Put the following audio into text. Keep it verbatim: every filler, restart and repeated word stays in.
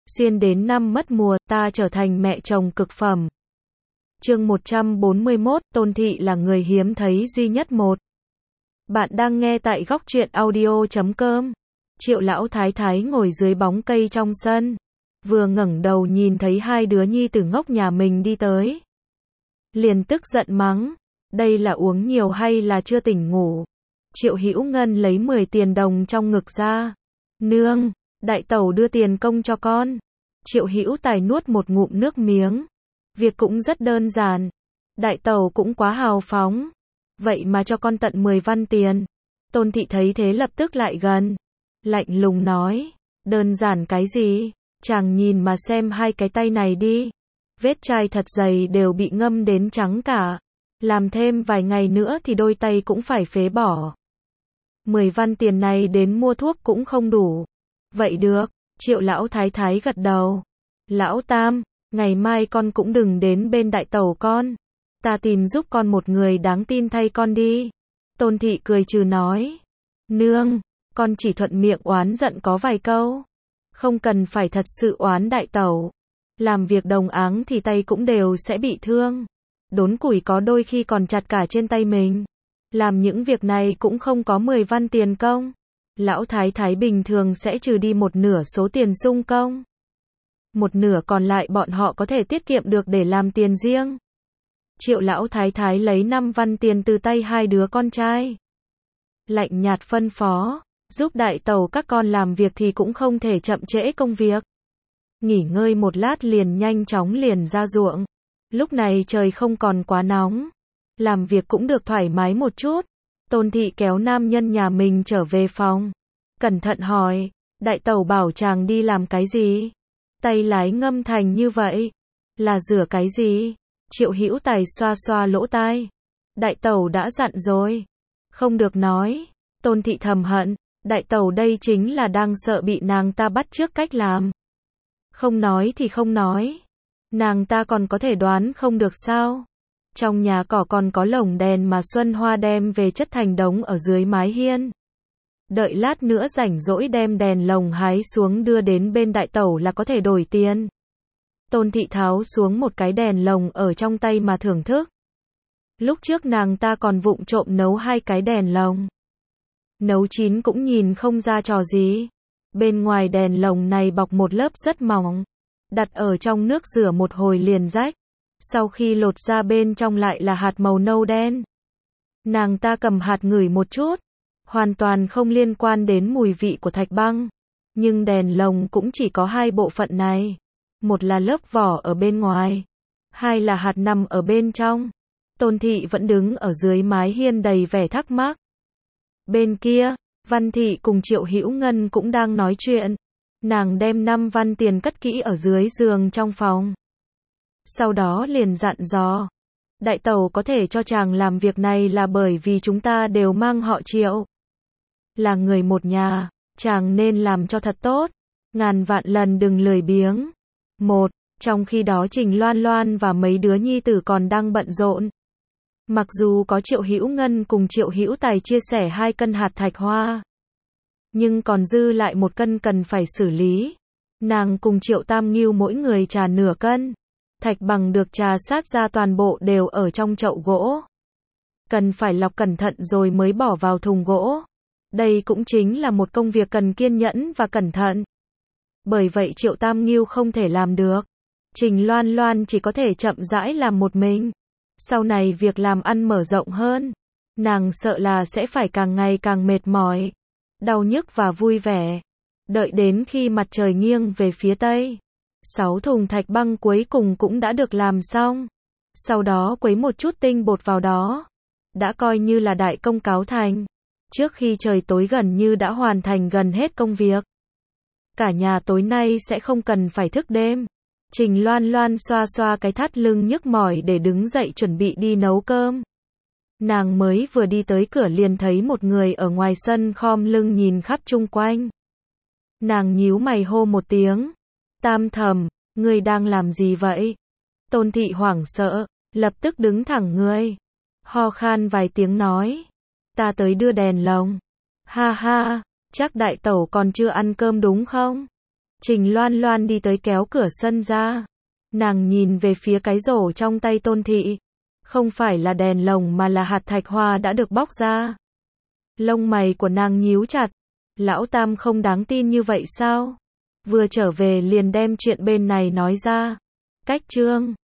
Xuyên đến năm mất mùa, ta trở thành mẹ chồng cực phẩm. Chương một trăm bốn mươi mốt, Tôn Thị là người hiếm thấy duy nhất một. Bạn đang nghe tại góc truyện audio chấm com. Triệu lão thái thái ngồi dưới bóng cây trong sân, vừa ngẩng đầu nhìn thấy hai đứa nhi tử ngốc nhà mình đi tới, liền tức giận mắng, đây là uống nhiều hay là chưa tỉnh ngủ? Triệu Hữu Ngân lấy mười tiền đồng trong ngực ra, nương, đại tẩu đưa tiền công cho con. Triệu Hữu Tài nuốt một ngụm nước miếng, việc cũng rất đơn giản, đại tẩu cũng quá hào phóng, vậy mà cho con tận mười văn tiền. Tôn Thị thấy thế lập tức lại gần, lạnh lùng nói, đơn giản cái gì? Chàng nhìn mà xem hai cái tay này đi, vết chai thật dày đều bị ngâm đến trắng cả, làm thêm vài ngày nữa thì đôi tay cũng phải phế bỏ. Mười văn tiền này đến mua thuốc cũng không đủ. Vậy được, Triệu lão thái thái gật đầu. Lão Tam, ngày mai con cũng đừng đến bên đại tẩu con, ta tìm giúp con một người đáng tin thay con đi. Tôn Thị cười trừ nói, nương, con chỉ thuận miệng oán giận có vài câu, không cần phải thật sự oán đại tẩu. Làm việc đồng áng thì tay cũng đều sẽ bị thương, đốn củi có đôi khi còn chặt cả trên tay mình. Làm những việc này cũng không có mười văn tiền công. Lão thái thái bình thường sẽ trừ đi một nửa số tiền sung công, một nửa còn lại bọn họ có thể tiết kiệm được để làm tiền riêng. Triệu lão thái thái lấy năm văn tiền từ tay hai đứa con trai, lạnh nhạt phân phó, giúp đại tẩu các con làm việc thì cũng không thể chậm trễ công việc. Nghỉ ngơi một lát liền nhanh chóng liền ra ruộng. Lúc này trời không còn quá nóng, làm việc cũng được thoải mái một chút. Tôn Thị kéo nam nhân nhà mình trở về phòng, cẩn thận hỏi, đại tẩu bảo chàng đi làm cái gì? Tay lái ngâm thành như vậy, là rửa cái gì? Triệu Hữu Tài xoa xoa lỗ tai, đại tẩu đã dặn rồi, không được nói. Tôn Thị thầm hận, đại tẩu đây chính là đang sợ bị nàng ta bắt chước cách làm. Không nói thì không nói, nàng ta còn có thể đoán không được sao? Trong nhà cỏ còn có lồng đèn mà Xuân Hoa đem về chất thành đống ở dưới mái hiên. Đợi lát nữa rảnh rỗi đem đèn lồng hái xuống đưa đến bên đại tẩu là có thể đổi tiền. Tôn Thị tháo xuống một cái đèn lồng ở trong tay mà thưởng thức. Lúc trước nàng ta còn vụng trộm nấu hai cái đèn lồng. Nấu chín cũng nhìn không ra trò gì. Bên ngoài đèn lồng này bọc một lớp rất mỏng, đặt ở trong nước rửa một hồi liền rách. Sau khi lột ra bên trong lại là hạt màu nâu đen. Nàng ta cầm hạt ngửi một chút, hoàn toàn không liên quan đến mùi vị của thạch băng. Nhưng đèn lồng cũng chỉ có hai bộ phận này. Một là lớp vỏ ở bên ngoài, hai là hạt nằm ở bên trong. Tôn Thị vẫn đứng ở dưới mái hiên đầy vẻ thắc mắc. Bên kia, Văn Thị cùng Triệu Hữu Ngân cũng đang nói chuyện. Nàng đem năm văn tiền cất kỹ ở dưới giường trong phòng. Sau đó liền dặn dò, đại tẩu có thể cho chàng làm việc này là bởi vì chúng ta đều mang họ Triệu, là người một nhà, chàng nên làm cho thật tốt, ngàn vạn lần đừng lười biếng. Một, trong khi đó Trình Loan Loan và mấy đứa nhi tử còn đang bận rộn. Mặc dù có Triệu Hữu Ngân cùng Triệu Hữu Tài chia sẻ hai cân hạt thạch hoa, nhưng còn dư lại một cân cần phải xử lý. Nàng cùng Triệu Tam Ngưu mỗi người trà nửa cân. Thạch bằng được trà sát ra toàn bộ đều ở trong chậu gỗ. Cần phải lọc cẩn thận rồi mới bỏ vào thùng gỗ. Đây cũng chính là một công việc cần kiên nhẫn và cẩn thận. Bởi vậy Triệu Tam Ngưu không thể làm được. Trình Loan Loan chỉ có thể chậm rãi làm một mình. Sau này việc làm ăn mở rộng hơn, nàng sợ là sẽ phải càng ngày càng mệt mỏi, đau nhức và vui vẻ. Đợi đến khi mặt trời nghiêng về phía tây, sáu thùng thạch băng cuối cùng cũng đã được làm xong. Sau đó quấy một chút tinh bột vào đó, đã coi như là đại công cáo thành. Trước khi trời tối gần như đã hoàn thành gần hết công việc. Cả nhà tối nay sẽ không cần phải thức đêm. Trình Loan Loan xoa xoa cái thắt lưng nhức mỏi để đứng dậy chuẩn bị đi nấu cơm. Nàng mới vừa đi tới cửa liền thấy một người ở ngoài sân khom lưng nhìn khắp chung quanh. Nàng nhíu mày hô một tiếng, Tam Thẩm, ngươi đang làm gì vậy? Tôn Thị hoảng sợ, lập tức đứng thẳng người, ho khan vài tiếng nói, ta tới đưa đèn lồng. Ha ha, chắc đại tẩu còn chưa ăn cơm đúng không? Trình Loan Loan đi tới kéo cửa sân ra. Nàng nhìn về phía cái rổ trong tay Tôn Thị. Không phải là đèn lồng mà là hạt thạch hoa đã được bóc ra. Lông mày của nàng nhíu chặt. Lão Tam không đáng tin như vậy sao? Vừa trở về liền đem chuyện bên này nói ra. Cách chương